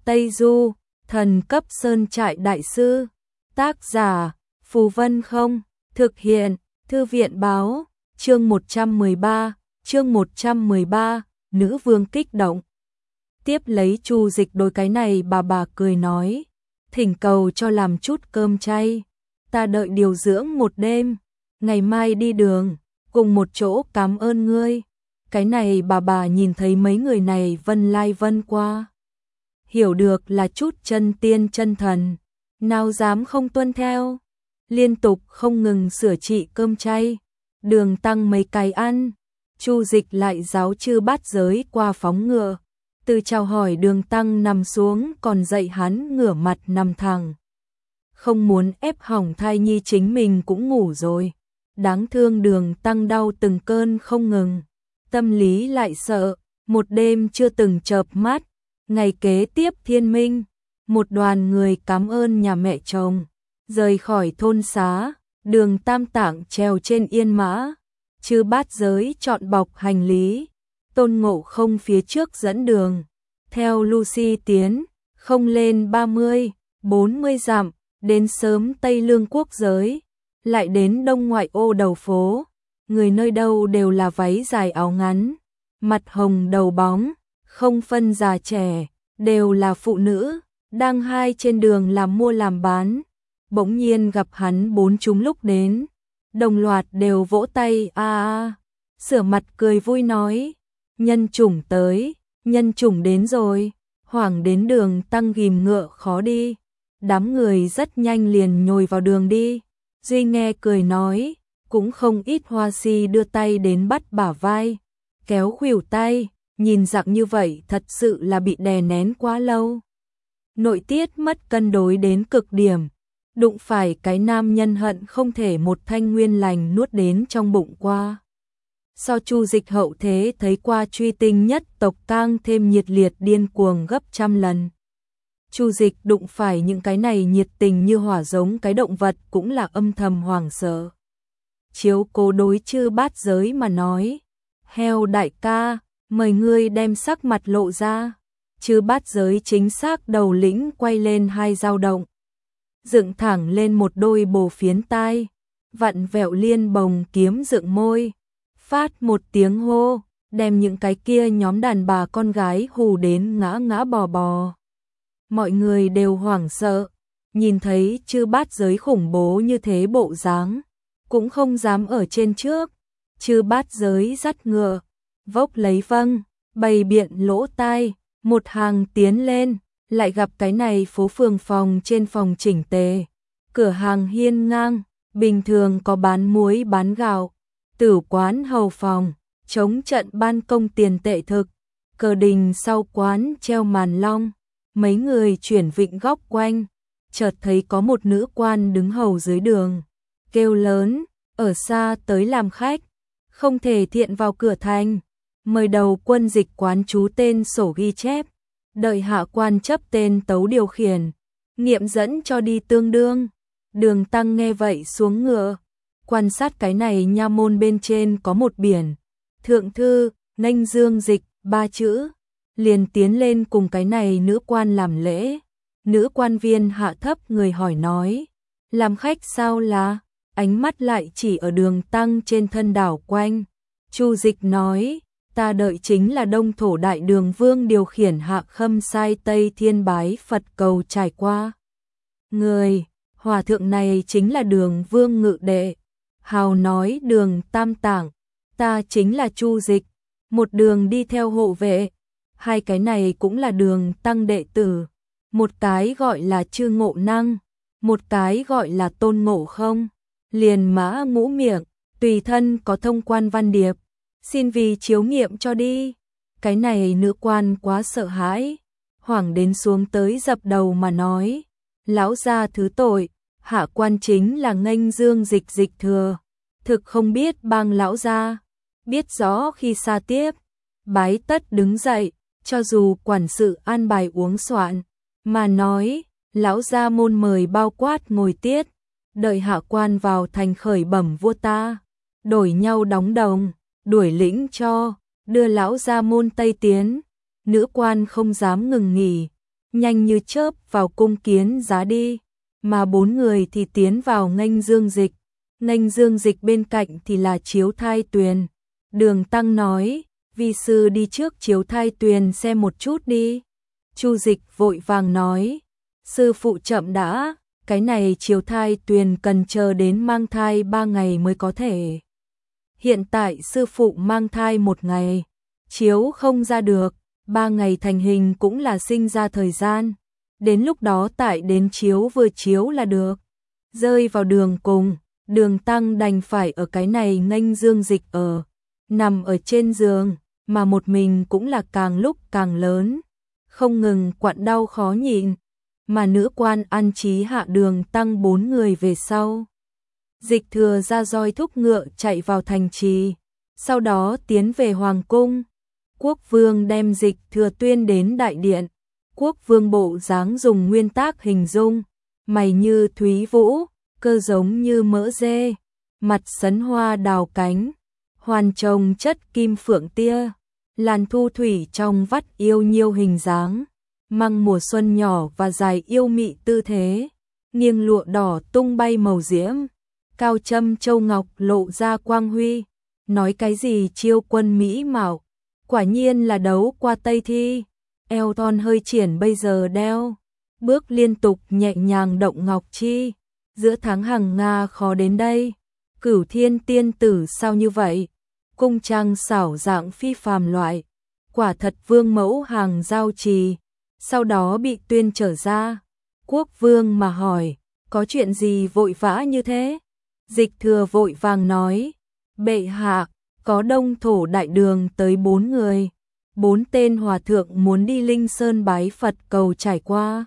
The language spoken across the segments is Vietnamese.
Tây Du, thần cấp sơn trại đại sư. Tác giả, Phù Vân Không. Thực hiện, Thư viện báo. Chương 113, nữ vương kích động. Tiếp lấy Chu Dịch đối cái này bà cười nói, thỉnh cầu cho làm chút cơm chay, ta đợi điều dưỡng một đêm, ngày mai đi đường, cùng một chỗ cảm ơn ngươi. Cái này bà nhìn thấy mấy người này vân lai vân qua, hiểu được là chút chân tiên chân thần, nào dám không tuân theo, liên tục không ngừng sửa trị cơm chay, đường tăng mấy cái ăn. Chu Dịch lại giáo chư bát giới qua phóng ngựa, từ chào hỏi đường tăng nằm xuống còn dạy hắn ngửa mặt nằm thẳng. Không muốn ép hỏng thai nhi chính mình cũng ngủ rồi. Đáng thương đường tăng đau từng cơn không ngừng. Tâm lý lại sợ, một đêm chưa từng chợp mắt. Ngày kế tiếp thiên minh, một đoàn người cảm ơn nhà mẹ chồng. Rời khỏi thôn xá, đường Tam Tạng trèo trên yên mã. Chư bát giới chọn bọc hành lý. Tôn Ngộ Không phía trước dẫn đường. Theo Lucy tiến, không lên 30, 40 dặm, đến sớm Tây Lương quốc giới, lại đến đông ngoại ô đầu phố. Người nơi đâu đều là váy dài áo ngắn, mặt hồng đầu bóng, không phân già trẻ, đều là phụ nữ, đang hai trên đường làm mua làm bán. Bỗng nhiên gặp hắn bốn chúng lúc đến, đồng loạt đều vỗ tay sửa mặt cười vui nói, nhân chủng tới, nhân chủng đến rồi. Hoảng đến đường tăng ghim ngựa khó đi, đám người rất nhanh liền nhồi vào đường đi. Duy nghe cười nói, cũng không ít hoa si đưa tay đến bắt bả vai, kéo khuỷu tay, nhìn dạng như vậy thật sự là bị đè nén quá lâu. Nội tiết mất cân đối đến cực điểm, đụng phải cái nam nhân hận không thể một thanh nguyên lành nuốt đến trong bụng qua. So Chu Dịch hậu thế thấy qua truy tinh nhất tộc càng thêm nhiệt liệt điên cuồng gấp trăm lần. Chu Dịch đụng phải những cái này nhiệt tình như hỏa giống cái động vật cũng là âm thầm hoảng sợ. Chiếu cố đối chư bát giới mà nói, heo đại ca, mời ngươi đem sắc mặt lộ ra. Chư bát giới chính xác đầu lĩnh quay lên hai dao động, dựng thẳng lên một đôi bồ phiến tai, vặn vẹo liên bồng kiếm dựng môi. Phát một tiếng hô, đem những cái kia nhóm đàn bà con gái hù đến ngã ngã bò bò. Mọi người đều hoảng sợ, nhìn thấy chư bát giới khủng bố như thế bộ dáng, cũng không dám ở trên trước. Chư bát giới dắt ngựa, vốc lấy vâng, bày biện lỗ tai, một hàng tiến lên, lại gặp cái này phố phường phòng trên phòng chỉnh tề, cửa hàng hiên ngang, bình thường có bán muối bán gạo. Tử quán hầu phòng, chống trận ban công tiền tệ thực, cờ đình sau quán treo màn long, mấy người chuyển vịnh góc quanh, chợt thấy có một nữ quan đứng hầu dưới đường, kêu lớn, ở xa tới làm khách, không thể thiện vào cửa thành, mời đầu quân dịch quán chú tên sổ ghi chép, đợi hạ quan chấp tên tấu điều khiển, nghiệm dẫn cho đi tương đương. Đường tăng nghe vậy xuống ngựa, quan sát cái này nha môn bên trên có một biển, thượng thư, nghênh dương dịch, 3 chữ, liền tiến lên cùng cái này nữ quan làm lễ. Nữ quan viên hạ thấp người hỏi nói, làm khách sao là, ánh mắt lại chỉ ở đường tăng trên thân đảo quanh. Chu Dịch nói, ta đợi chính là đông thổ đại đường vương điều khiển hạ khâm sai Tây Thiên bái Phật cầu trải qua. Người, hòa thượng này chính là đường vương ngự đệ. Hào nói đường Tam Tạng, ta chính là Chu Dịch, một đường đi theo hộ vệ, hai cái này cũng là đường tăng đệ tử, một cái gọi là Chư Ngộ Năng, một cái gọi là Tôn Ngộ Không, liền mã ngũ miệng, tùy thân có thông quan văn điệp, xin vì chiếu nghiệm cho đi. Cái này nữ quan quá sợ hãi, hoảng đến xuống tới dập đầu mà nói, lão gia thứ tội. Hạ quan chính là nghênh dương dịch dịch thừa, thực không biết bang lão gia, biết rõ khi xa tiếp, bái tất đứng dậy, cho dù quản sự an bài uống soạn, mà nói, lão gia môn mời bao quát ngồi tiết, đợi hạ quan vào thành khởi bẩm vua ta, đổi nhau đóng đồng, đuổi lĩnh cho, đưa lão gia môn Tây tiến. Nữ quan không dám ngừng nghỉ, nhanh như chớp vào cung kiến giá đi, mà 4 người thì tiến vào nghênh Dương Dịch. Nghênh Dương Dịch bên cạnh thì là Chiếu Thai Tuyền. Đường Tăng nói, vi sư đi trước Chiếu Thai Tuyền xem một chút đi. Chu Dịch vội vàng nói, sư phụ chậm đã, cái này Chiếu Thai Tuyền cần chờ đến mang thai 3 ngày mới có thể. Hiện tại sư phụ mang thai 1 ngày, chiếu không ra được, 3 ngày thành hình cũng là sinh ra thời gian. Đến lúc đó tại đến chiếu vừa chiếu là được. Rơi vào đường cùng, Đường Tăng đành phải ở cái này nghênh Dương Dịch ở, nằm ở trên giường, mà một mình cũng là càng lúc càng lớn, không ngừng quặn đau khó nhịn, mà nữ quan an trí hạ Đường Tăng 4 người về sau. Dịch Thừa ra roi thúc ngựa chạy vào thành trì, sau đó tiến về hoàng cung. Quốc vương đem Dịch Thừa tuyên đến đại điện. Quốc vương bộ dáng dùng nguyên tác hình dung, mày như thúy vũ, cơ giống như mỡ dê, mặt sấn hoa đào cánh, hoàn trồng chất kim phượng tia, làn thu thủy trong vắt yêu nhiêu hình dáng, măng mùa xuân nhỏ và dài yêu mị tư thế, nghiêng lụa đỏ tung bay màu diễm, cao châm châu ngọc lộ ra quang huy, nói cái gì chiêu quân mỹ mạo, quả nhiên là đấu qua Tây Thi. Eo thon hơi triển bây giờ đeo, bước liên tục nhẹ nhàng động ngọc chi, giữa tháng hằng Nga khó đến đây, Cửu Thiên tiên tử sao như vậy, cung trang xảo dạng phi phàm loại, quả thật vương mẫu hàng giao trì, sau đó bị tuyên trở ra. Quốc vương mà hỏi, có chuyện gì vội vã như thế? Dịch Thừa vội vàng nói, bệ hạ, có Đông Thổ đại đường tới 4 người. 4 tên hòa thượng muốn đi Linh Sơn bái Phật cầu trải qua.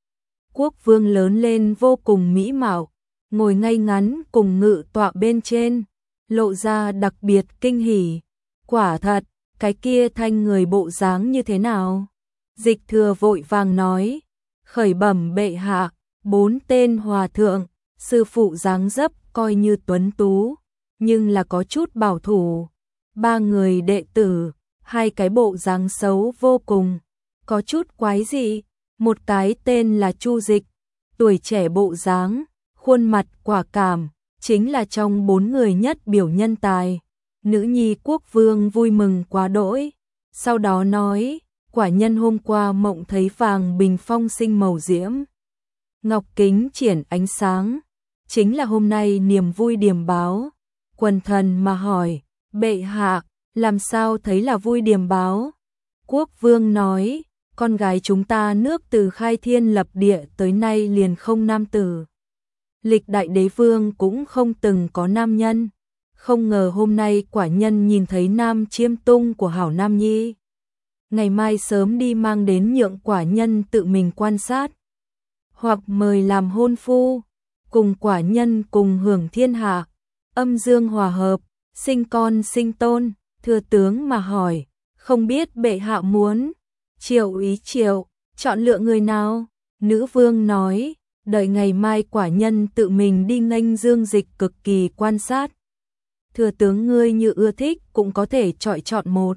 Quốc vương lớn lên vô cùng mỹ mạo, ngồi ngay ngắn cùng ngự tọa bên trên, lộ ra đặc biệt kinh hỉ. Quả thật, cái kia thanh người bộ dáng như thế nào? Dịch Thừa vội vàng nói, khởi bẩm bệ hạ, 4 tên hòa thượng, sư phụ dáng dấp coi như tuấn tú, nhưng là có chút bảo thủ. 3 người đệ tử, 2 cái bộ dáng xấu vô cùng, có chút quái dị, một cái tên là Chu Dịch, tuổi trẻ bộ dáng, khuôn mặt quả cảm, chính là trong 4 người nhất biểu nhân tài. Nữ nhi quốc vương vui mừng quá đỗi, sau đó nói, quả nhân hôm qua mộng thấy vàng bình phong sinh màu diễm, ngọc kính triển ánh sáng, chính là hôm nay niềm vui điềm báo. Quần thần mà hỏi, bệ hạ, làm sao thấy là vui điềm báo? Quốc vương nói, con gái chúng ta nước từ khai thiên lập địa tới nay liền không nam tử. Lịch đại đế vương cũng không từng có nam nhân. Không ngờ hôm nay quả nhân nhìn thấy nam chiêm tung của hảo nam nhi. Ngày mai sớm đi mang đến nhượng quả nhân tự mình quan sát. Hoặc mời làm hôn phu, cùng quả nhân cùng hưởng thiên hạ, âm dương hòa hợp, sinh con sinh tôn. Thừa tướng mà hỏi, không biết bệ hạ muốn triệu ý triệu, chọn lựa người nào? Nữ vương nói, đợi ngày mai quả nhân tự mình đi nghênh Dương Dịch cực kỳ quan sát. Thừa tướng ngươi như ưa thích cũng có thể chọn một.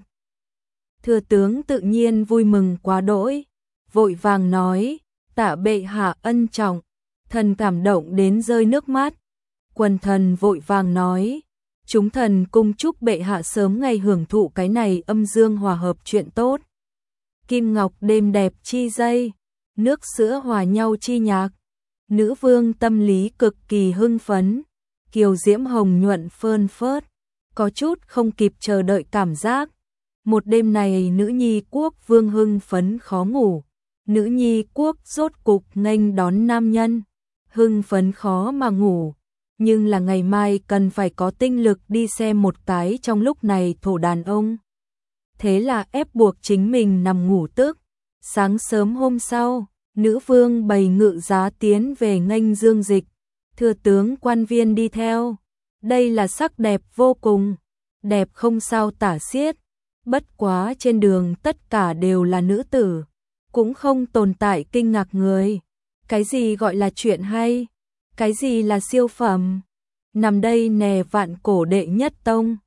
Thừa tướng tự nhiên vui mừng quá đỗi, vội vàng nói, tạ bệ hạ ân trọng, thần cảm động đến rơi nước mắt. Quần thần vội vàng nói, chúng thần cung chúc bệ hạ sớm ngày hưởng thụ cái này âm dương hòa hợp chuyện tốt. Kim ngọc đêm đẹp chi dây, nước sữa hòa nhau chi nhạc. Nữ vương tâm lý cực kỳ hưng phấn, kiều diễm hồng nhuận phơn phớt, có chút không kịp chờ đợi cảm giác. Một đêm này nữ nhi quốc vương hưng phấn khó ngủ, nữ nhi quốc rốt cục nghênh đón nam nhân, hưng phấn khó mà ngủ. Nhưng là ngày mai cần phải có tinh lực đi xem một cái trong lúc này thổ đàn ông. Thế là ép buộc chính mình nằm ngủ tức. Sáng sớm hôm sau, nữ vương bày ngự giá tiến về nghênh Dương Dịch, thừa tướng quan viên đi theo. Đây là sắc đẹp vô cùng, đẹp không sao tả xiết. Bất quá trên đường tất cả đều là nữ tử, cũng không tồn tại kinh ngạc người. Cái gì gọi là chuyện hay? Cái gì là siêu phẩm? Nằm đây nè vạn cổ đệ nhất tông,